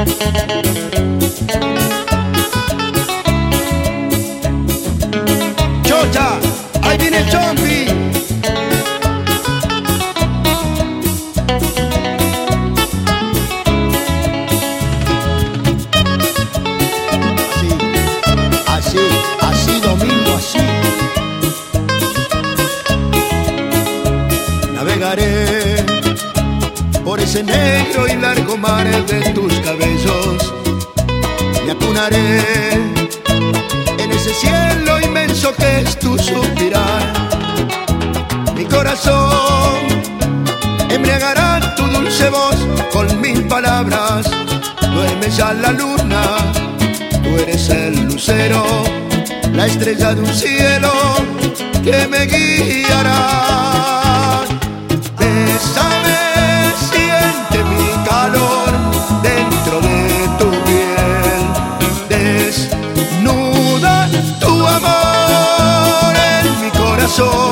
Chocha, ahí viene el Chompi. Así, domingo, así. Navegaré por ese negro y largo mar de tus cabellos. Me acunaré en ese cielo inmenso que es tu suspirar. Mi corazón embriagará tu dulce voz con mil palabras. Duerme ya la luna, tú eres el lucero, la estrella de un cielo que me guiará. Bésame, siente mi calor dentro de tu piel. Desnuda tu amor en mi corazón.